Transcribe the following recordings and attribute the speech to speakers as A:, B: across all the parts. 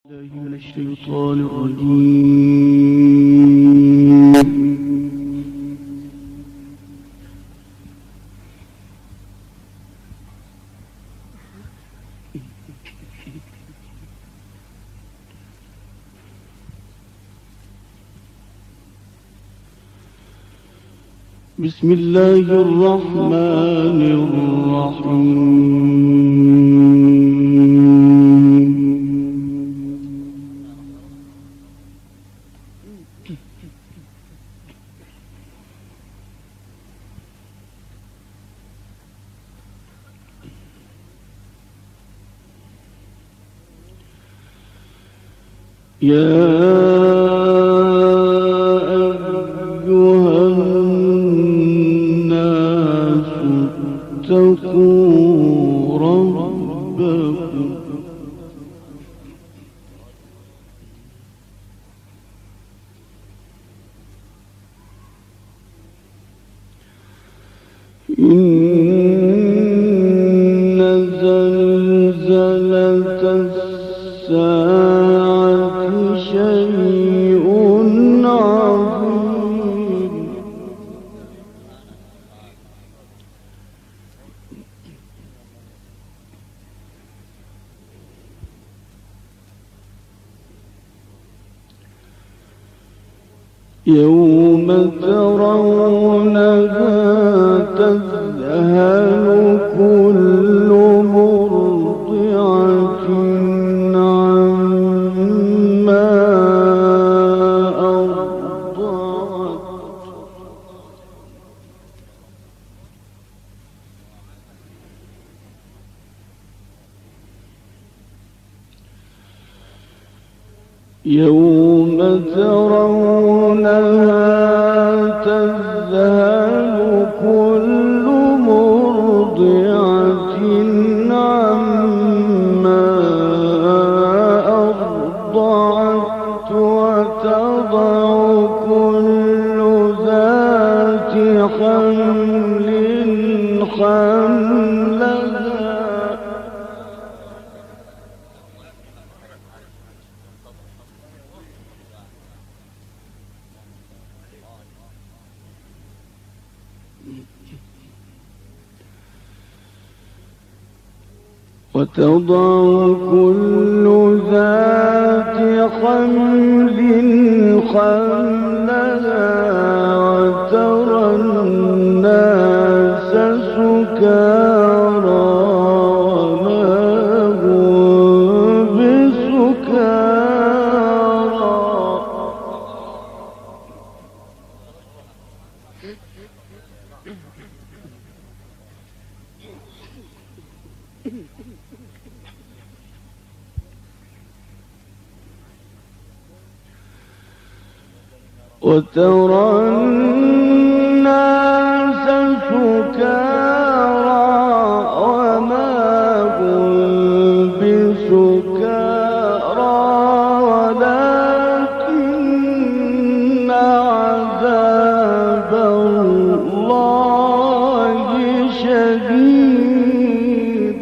A: الله من الشيطان الرجيم. بسم الله الرحمن الرحيم. يا أيها الناس اتقوا ربكم إن زلزلة الساعة شيء عظيم. يوم ترونها تذهل كل مرضعة عما أرضعت يوم ترونها تذهل كل مرضعة عما أرضعت وتضع كل ذات حمل حملها وتضع كل ذات حمل حملها وترى الناس سكارى وما هم بسكارى وترى الناس سكارى وما هم بسكارى ولكن عذاب الله شديد.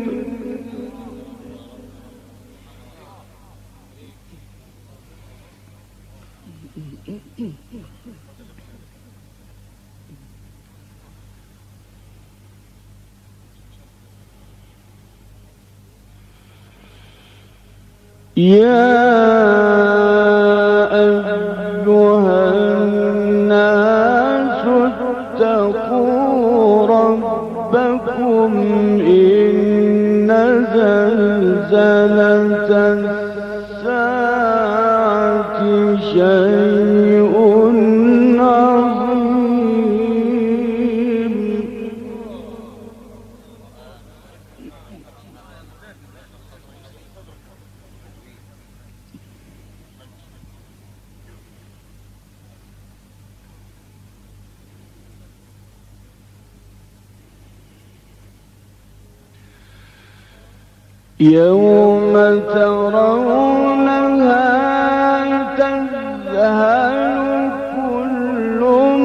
A: يا أيها الناس اتقوا ربكم إن زلزلة الساعة شيء عظيم. يوم ترونها تذهل كل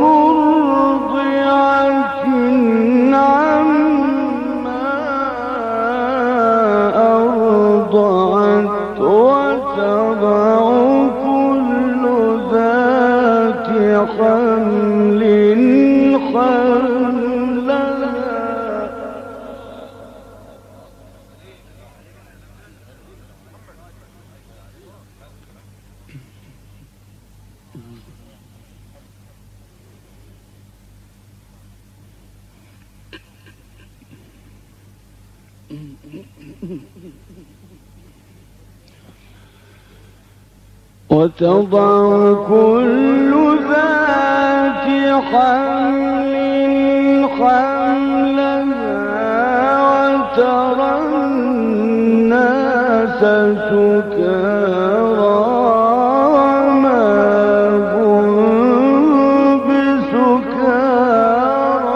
A: مرضعة عما أرضعت وترى كل ذات حمل حملها وتضع كل ذات حمل حملها وترى الناس سكارى وما هم بسكارى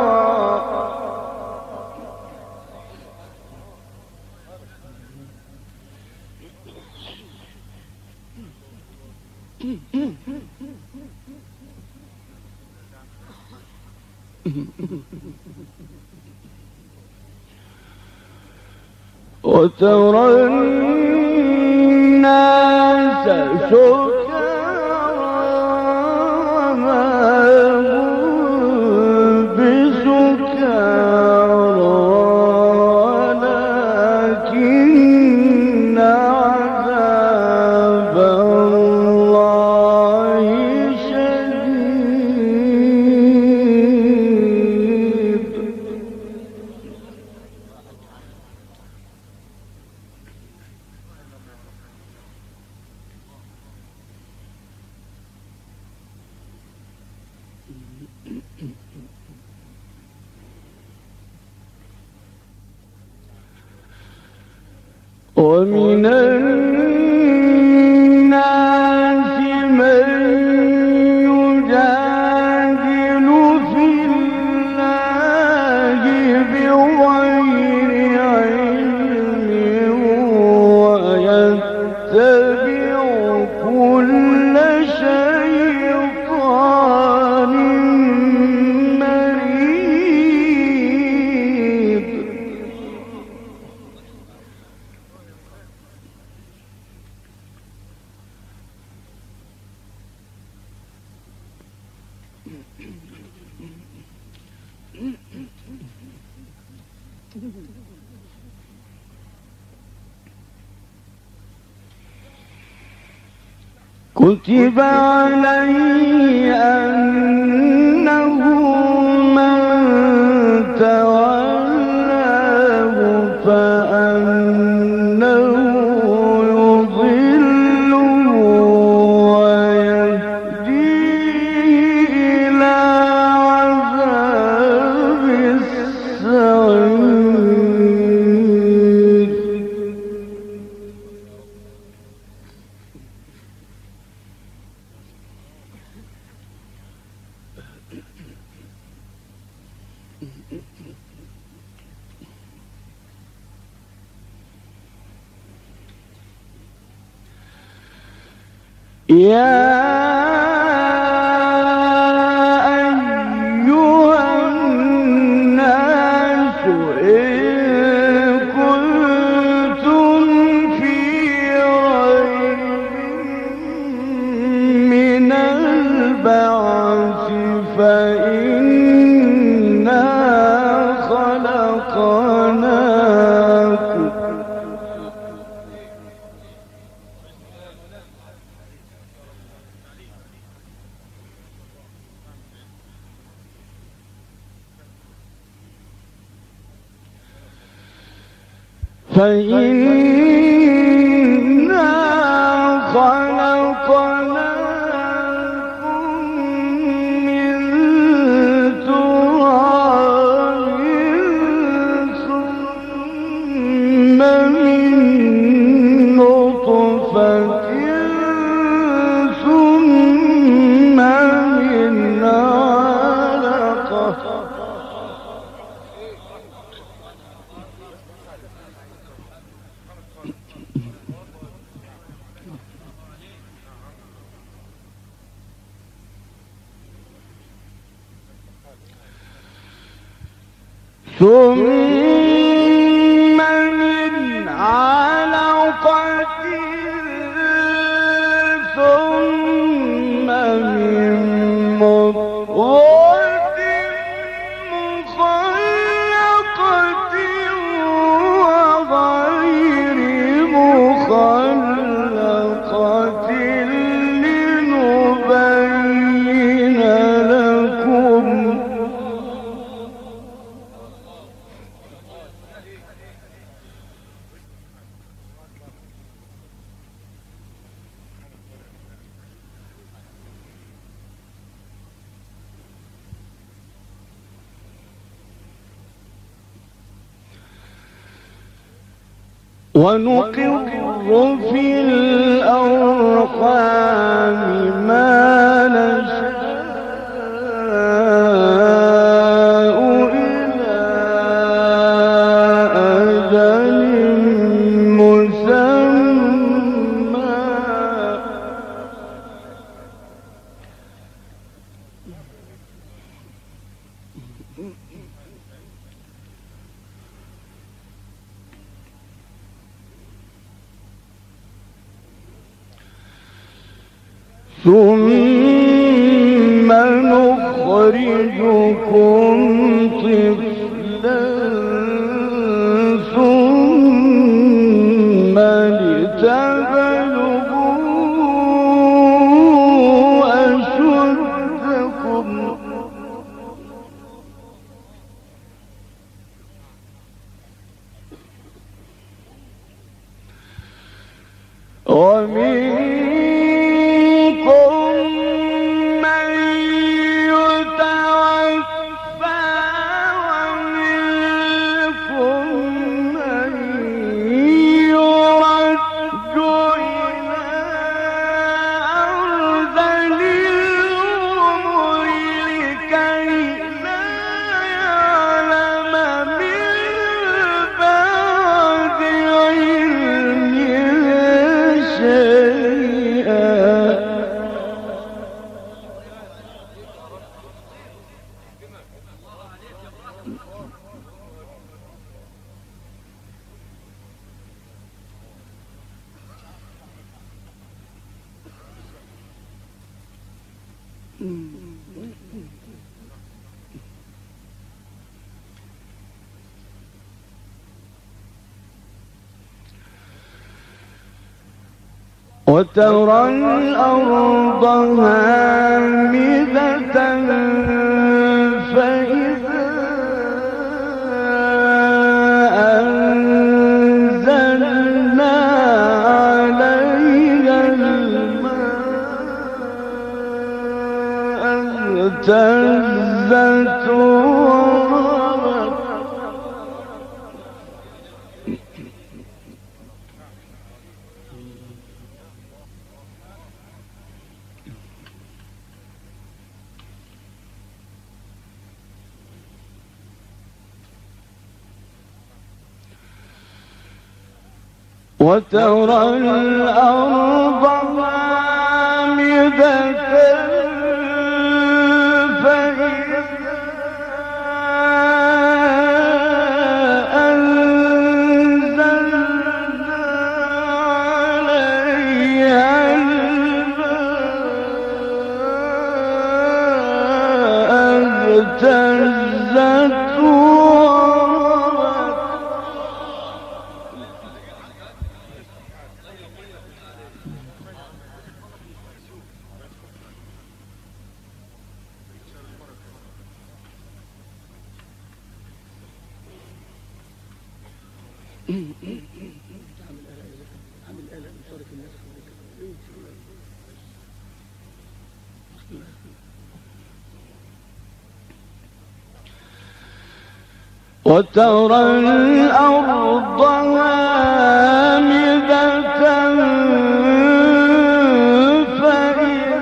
A: وترى الناس سكارى وما هم بسكارى ولكن عذاب الله شديد ومن الناس من يجادل في الله بغير علم ويتبع كل شيطان مريد كتب عليه أنه من تولاه فأنه يضله ويهديه إلى عذاب السعير يا أيها الناس إن كنتم في ريب من البعث فإنا خلقناكم من تراب ثم من نطفة ثم من علقة ثم من علقة ونقر في الأرحام ما نشاء إلى أجل مسمى ثم نخرجكم طفلا ثم لتبلغوا أشدكم ومنكم من يتوفى ومنكم من يرد إلى أرذل الأمور لكي لا يعلم من بعد علم شيئا وترى الأرض هامدة فإذا أنزلنا عليها الماء اهتزت وربت وترى الأرض هامدة فإذا أنزلنا عليها الماء اهتزت وربت وترى الأرض هامدة فإذا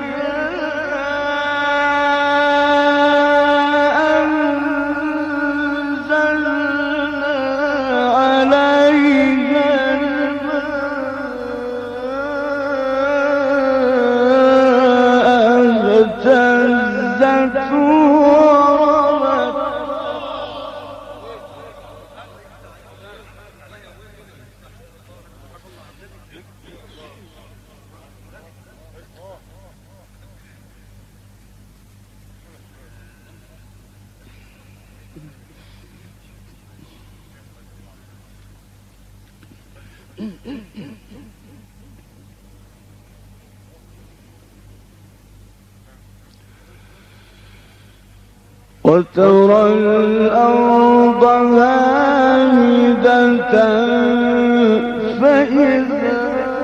A: أنزلنا عليها الماء اهتزت وربت وترى الأرض هامدة فإذا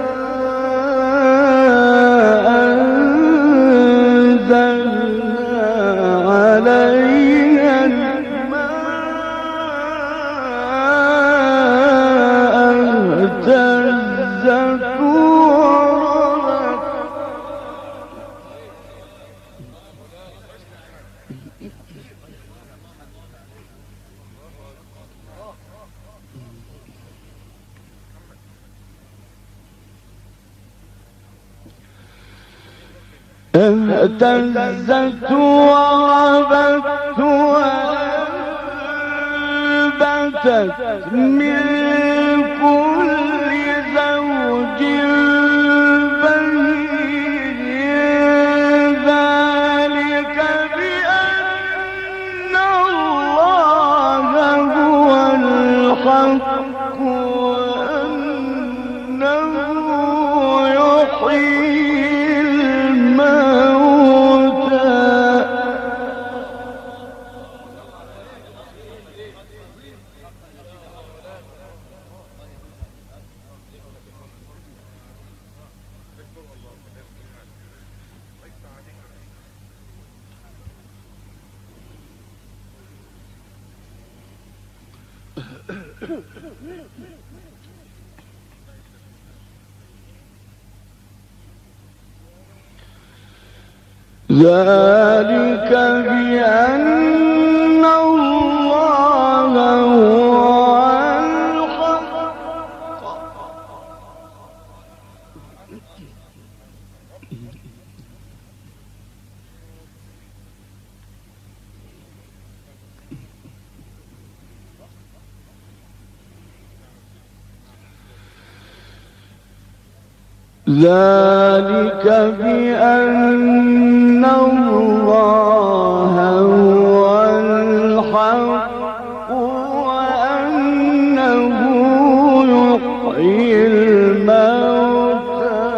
A: أنزلنا عليها الماء اهتزت وربت وأنبتت من كل زوج بهيج ذلك بأن الله هو الحق وأنه يحيي الموتى ذلك بأن الله هو الحق ذلك بأن الله هو الحق وأنه يحيي الموتى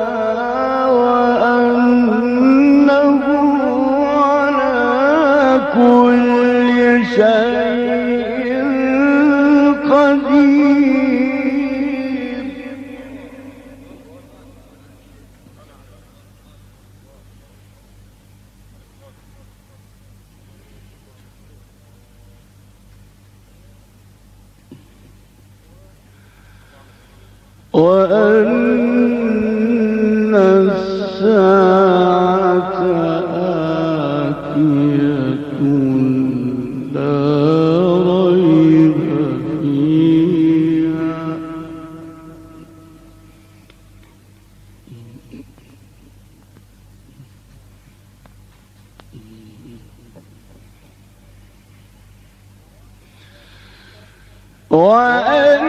A: وأنه على كل شيء قدير وأن الساعة آتية لا ريب فيها وأن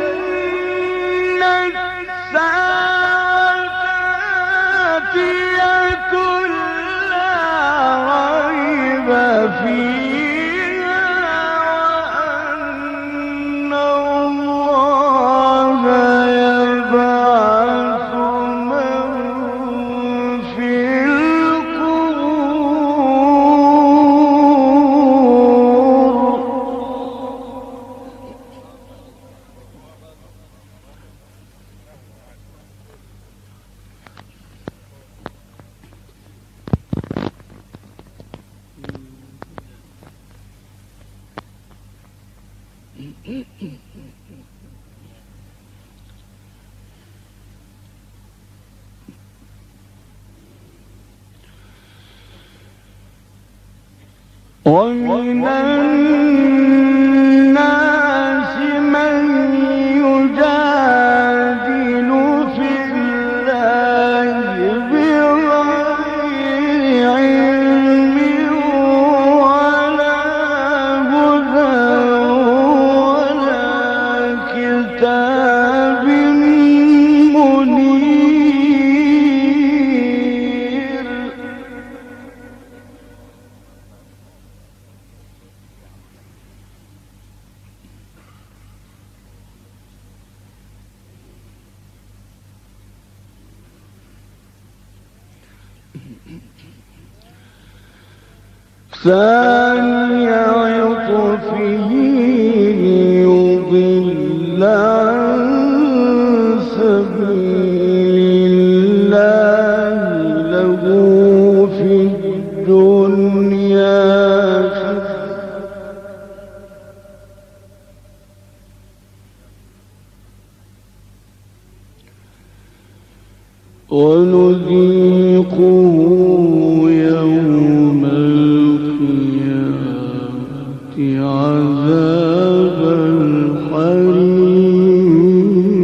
A: ومن الناس من يجادل في الله بغير علم ولا هدى ولا كتاب منير ثاني عطفه ليضل عن سبيل الله له في الدنيا ونذيقه يوم القيامة عذاب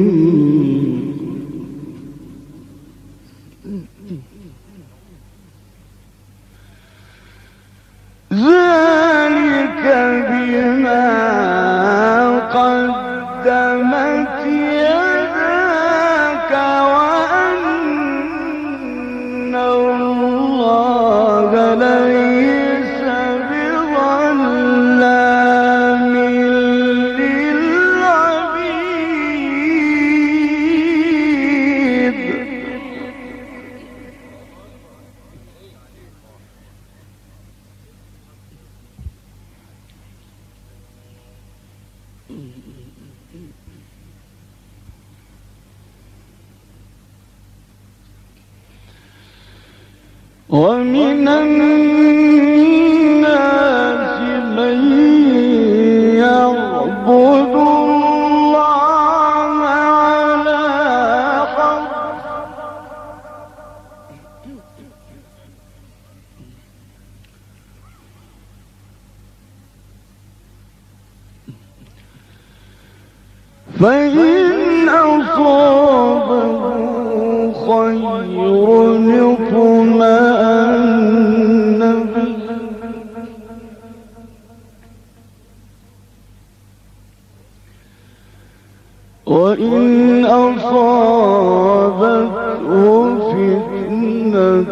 A: الحريق ومن الناس من يعبد الله على حرف فإن أصابه خير اطمأن به وإن أصابته فتنة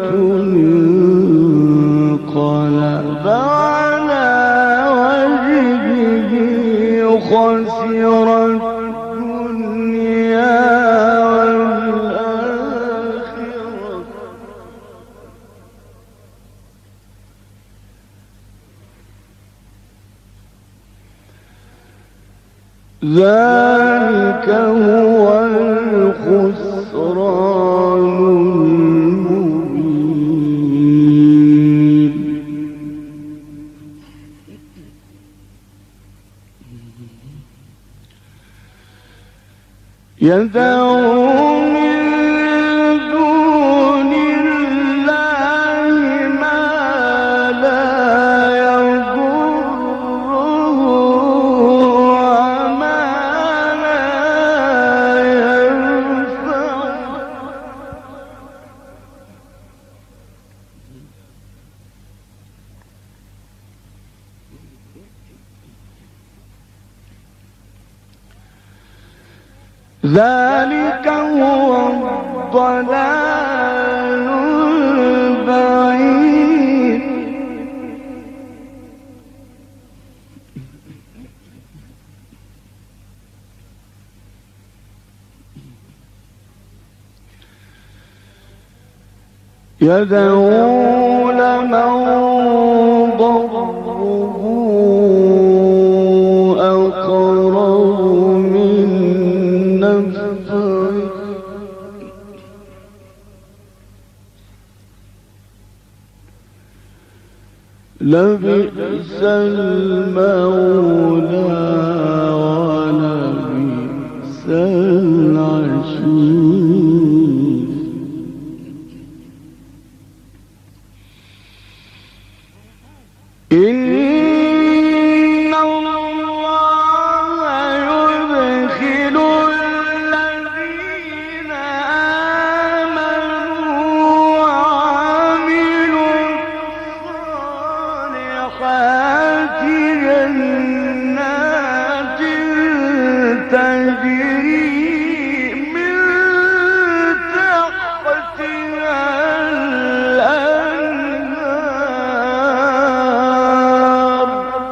A: انقلب على وجهه خسر الدنيا والآخرة ذلك هو الخسران المبين يدعو من دون الله ما لا يضره وما لا ينفعه ذلك هو الضلال البعيد يدعو لمن ضره أقرب من نفعه لبئس المولى ولبئس العشير إن الله يدخل الذين آمنوا وعملوا الصالحات جنات تجري من تحتها الأنهار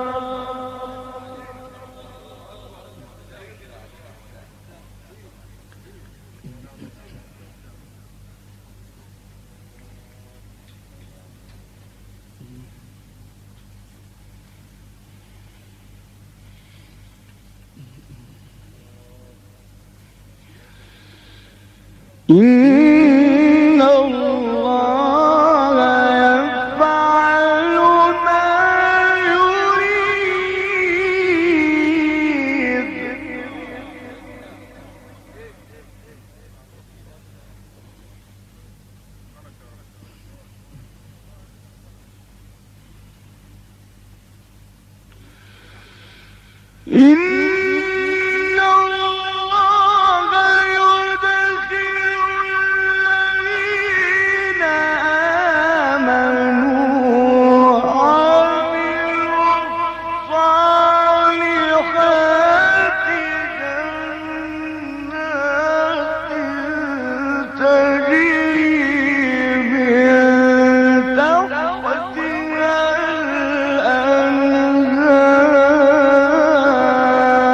A: إن الله يفعل ما يريد إن الله يدخل الذين آمنوا وعملوا الصالحات جنات تجري من تحتها الأنهار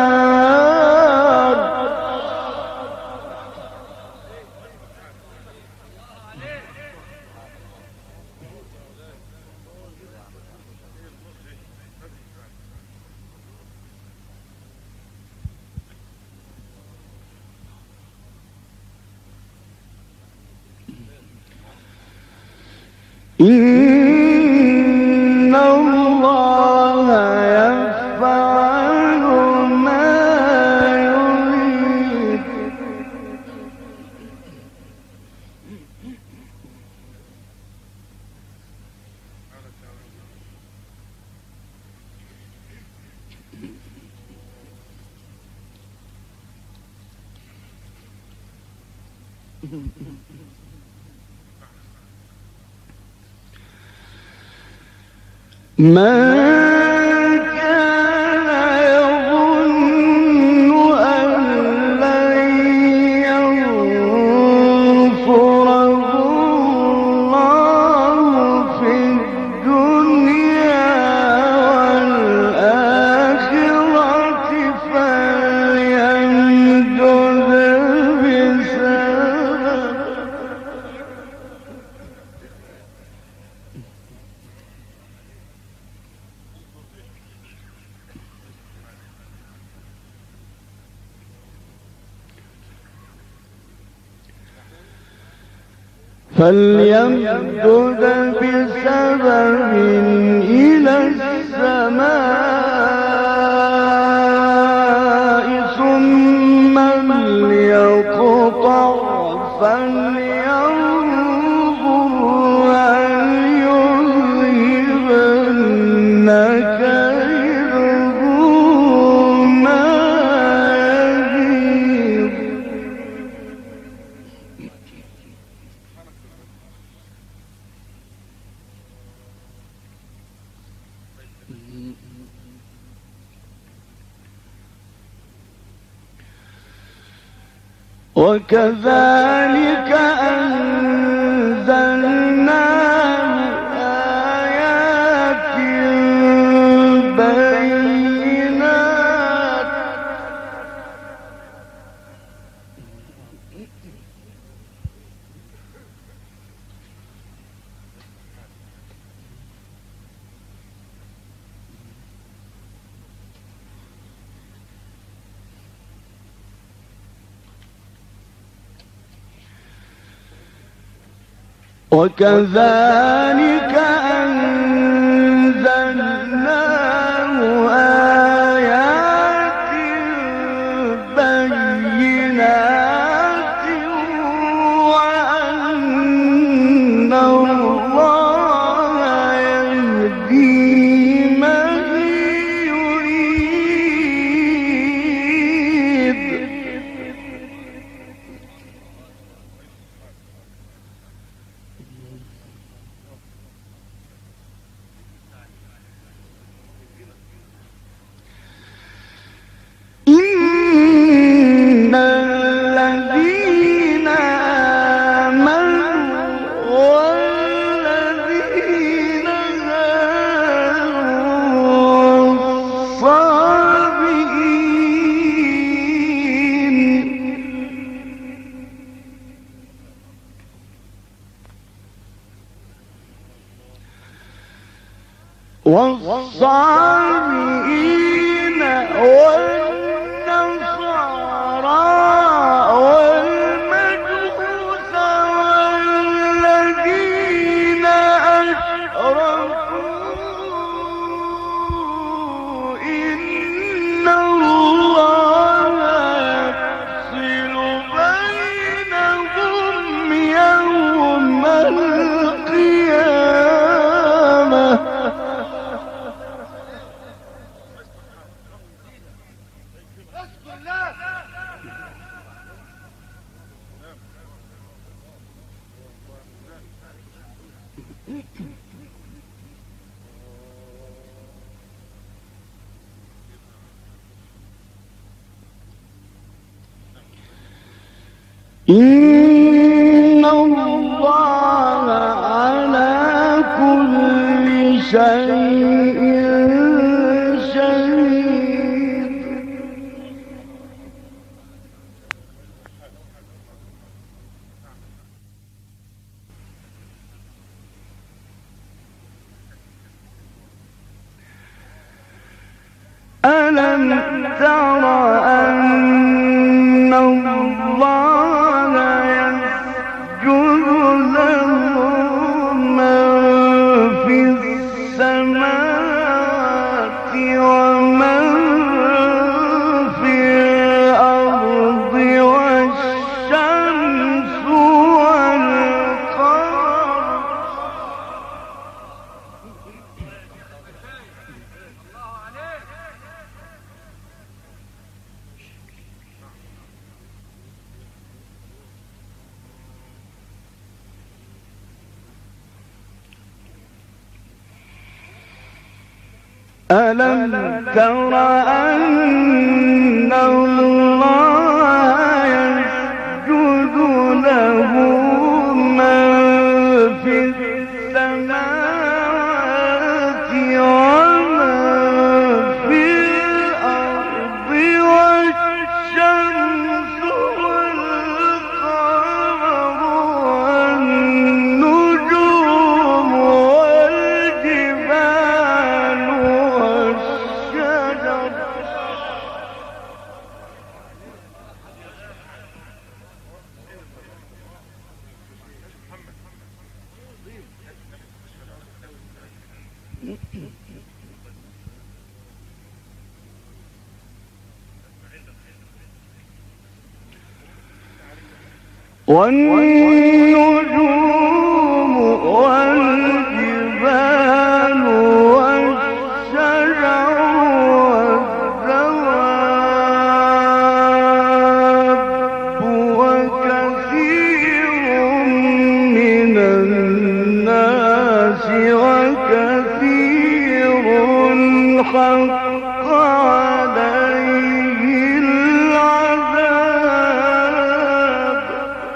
A: فليمدد بسبب إلى السماء ثم ليقطع فلينظر هل يذهبن كيده ما يغيظ. وكذلك أنزلناه آيات بينات وكذلك أنزلناه آيات بينات وأن الله يهدي من يريد. إن الذين آمنوا والذين هادوا والصابئين والنصارى والمجوس والذين أشركوا إن الله يفصل بينهم يوم القيامة. إن الله على كل شيء شهيد. ألم تر أن الله يسجد له من في السماوات ومن في الأرض والشمس والقمر ألم تر أن الله يسجد له من في السماوات ومن في الأرض والشمس والقمر والنجوم والجبال والشجر والنجوم والجبال والشجر والدواب وكثير من الناس وكثير حق عليه العذاب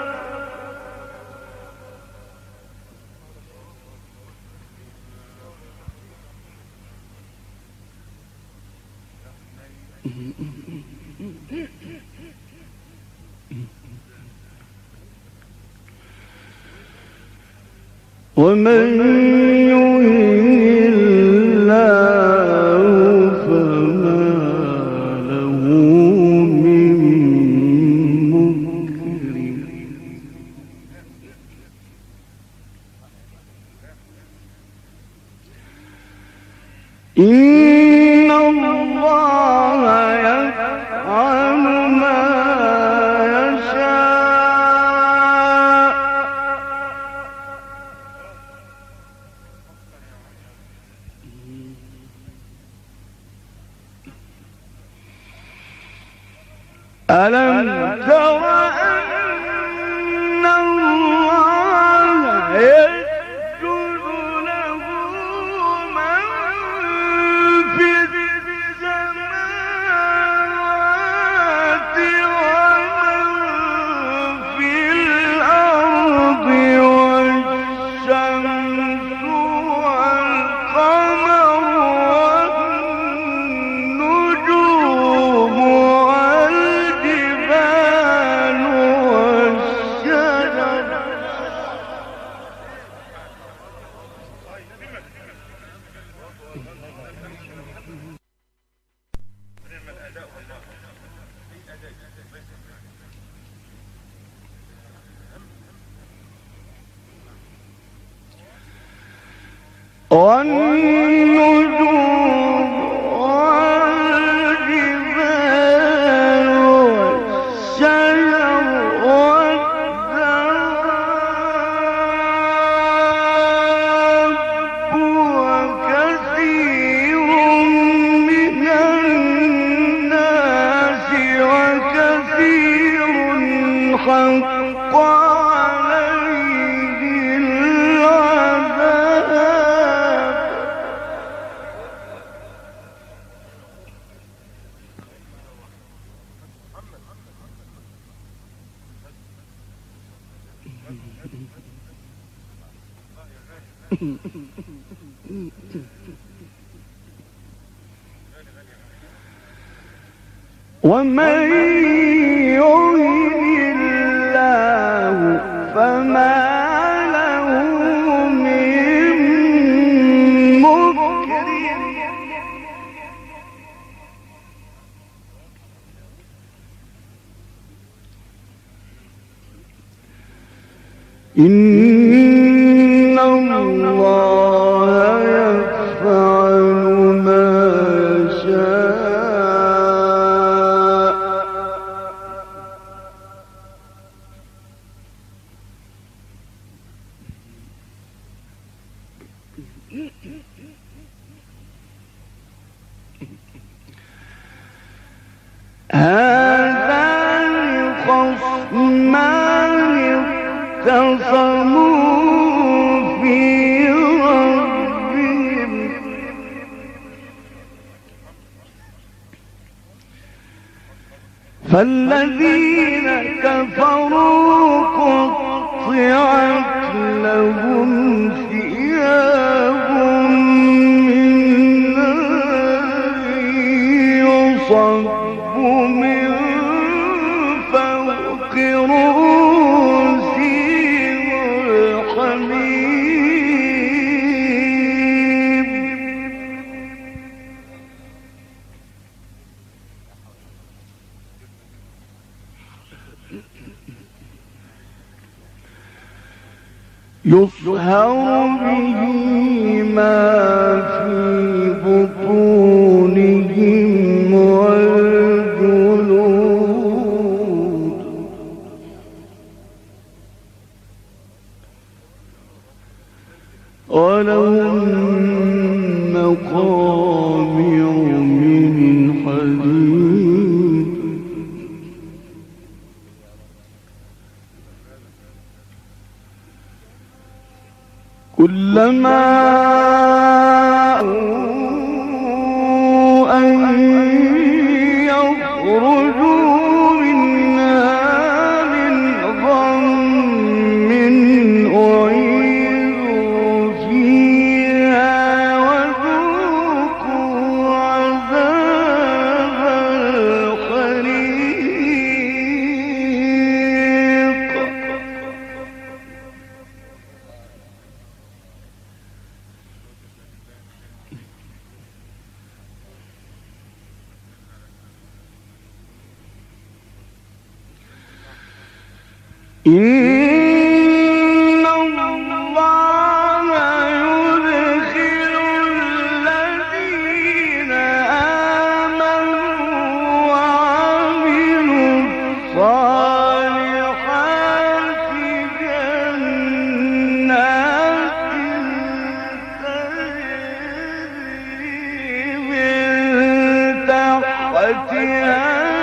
A: ومن يهن الله فما له من مكرم إن الله يفعل ما يشاء ألم تر أن الله يسجد له من في السماوات ومن في الأرض والشمس والقمر والنجوم والجبال والشجر والنجوم والجبال والشجر والدواب وكثير من الناس وكثير حق عليه العذاب ومن يهن الله فما له من مكرم إن الله يفعل ما يشاء هذان خصمان اختصموا في ربهم فالذين كفروا قطعت لهم ثياب من نار يصب من فوق رؤوسهم الحميم يصهر به ما في بطونهم والجلود ولهم مقامع من حديد كلما أن يخرجوا منها من غم أعيدوا فيها وذوقوا عذاب الحريق إن الله يدخل الذين آمنوا وعملوا الصالحات جنات تجري من تحتها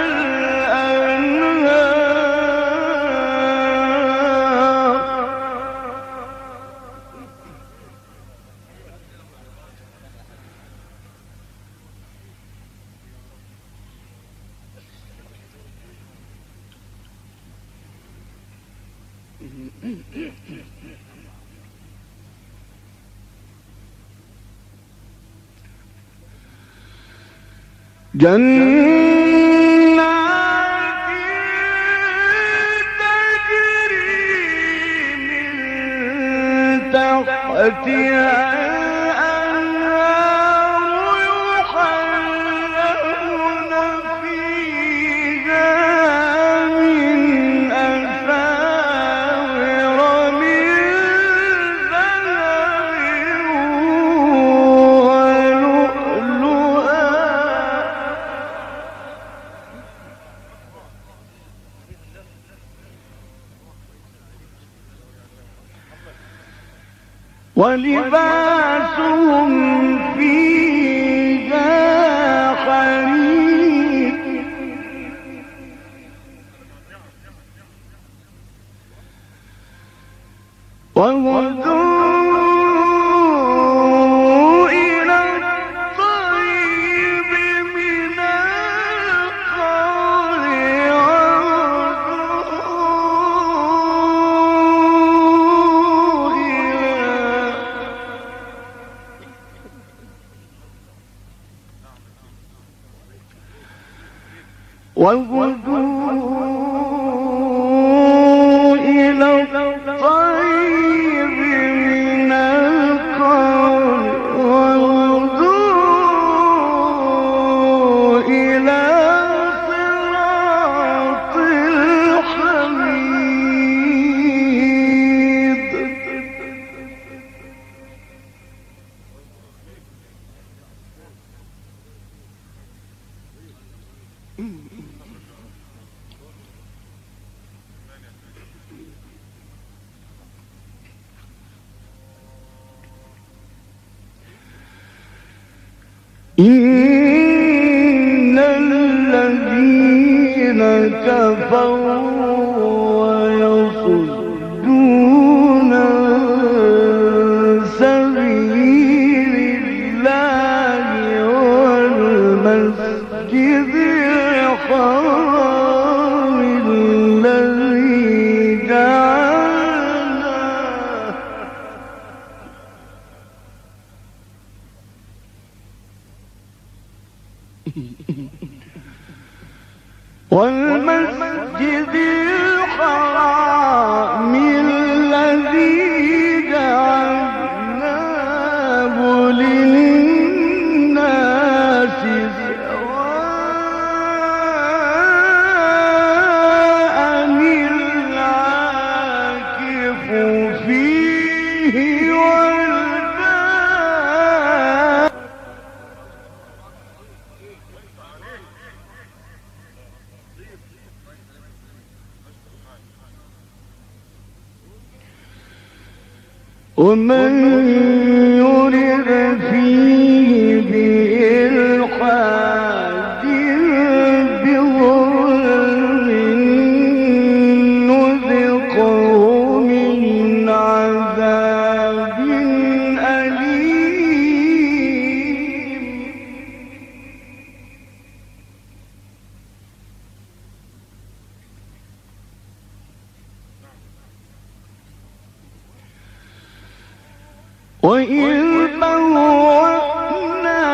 A: جنات تجري من تحتها الأنهار يحلون فيها من أساور من ذهب ولؤلؤا ولباسهم فيها حرير وهدوا إلى الطيب من القول وهدوا إلى الطيب من القول وهدوا إلى صراط الحميد إن الذين كفروا ويصدون عن سبيل الله والمسجد الحرام والمسجد الحرام الذي جعلناه للناس سواء العاكف فيه والباد. ومن يرد فيه بإلحاد بظلم نذقه من عذاب أليم. وإذ بوأنا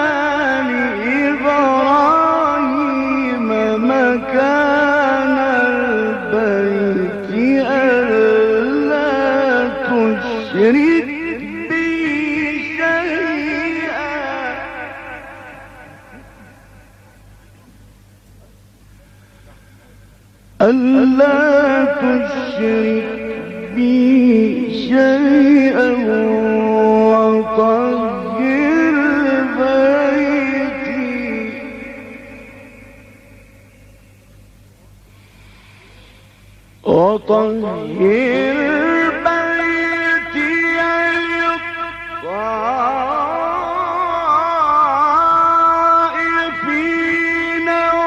A: لإبراهيم مكان البيت ألا تشرك بي شيئا ألا تشرك بي شيئا وطهر بيتي للطائفين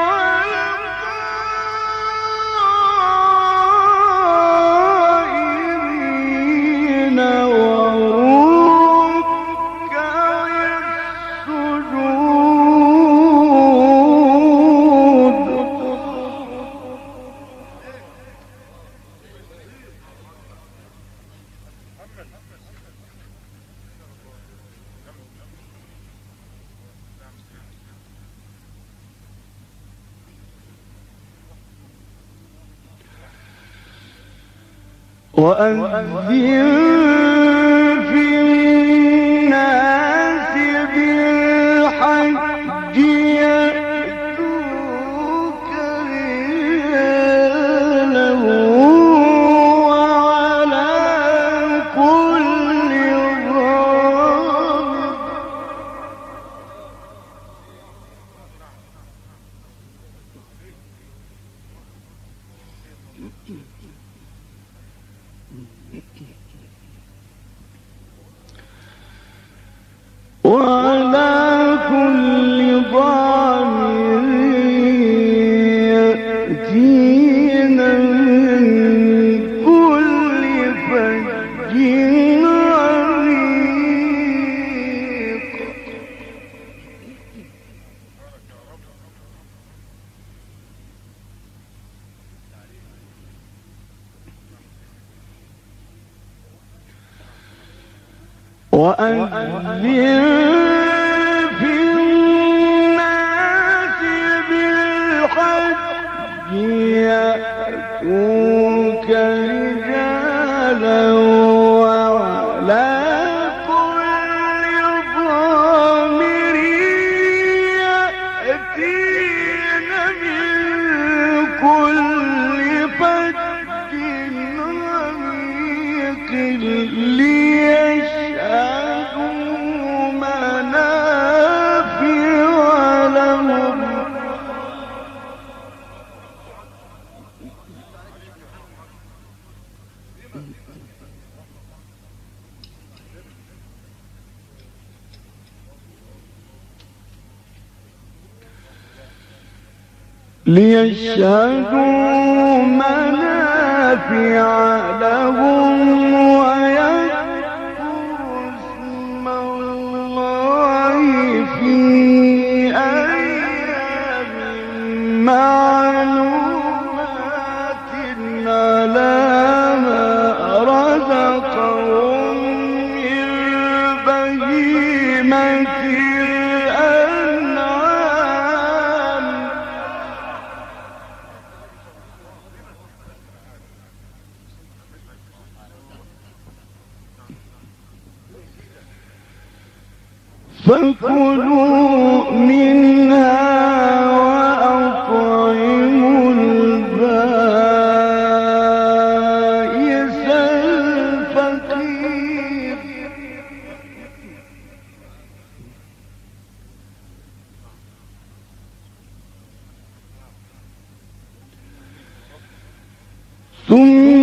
A: والقائمين والركع السجود. وأذن في الناس بالحج يأتوك رجالا وعلى كل ضامر يأتين من كل فج عميق. وأذن في الناس بالحج يأتوك رجالا وعلى كل ضامر يأتين من كل فج عميق ليشهدوا منافع لهم ليشهدوا منافع لهم ويذكروا اسم الله في أيام معلومات على ما رزقهم من بهيمة الأنعام. فكلوا منها وأطعموا البائس الفقير. ثم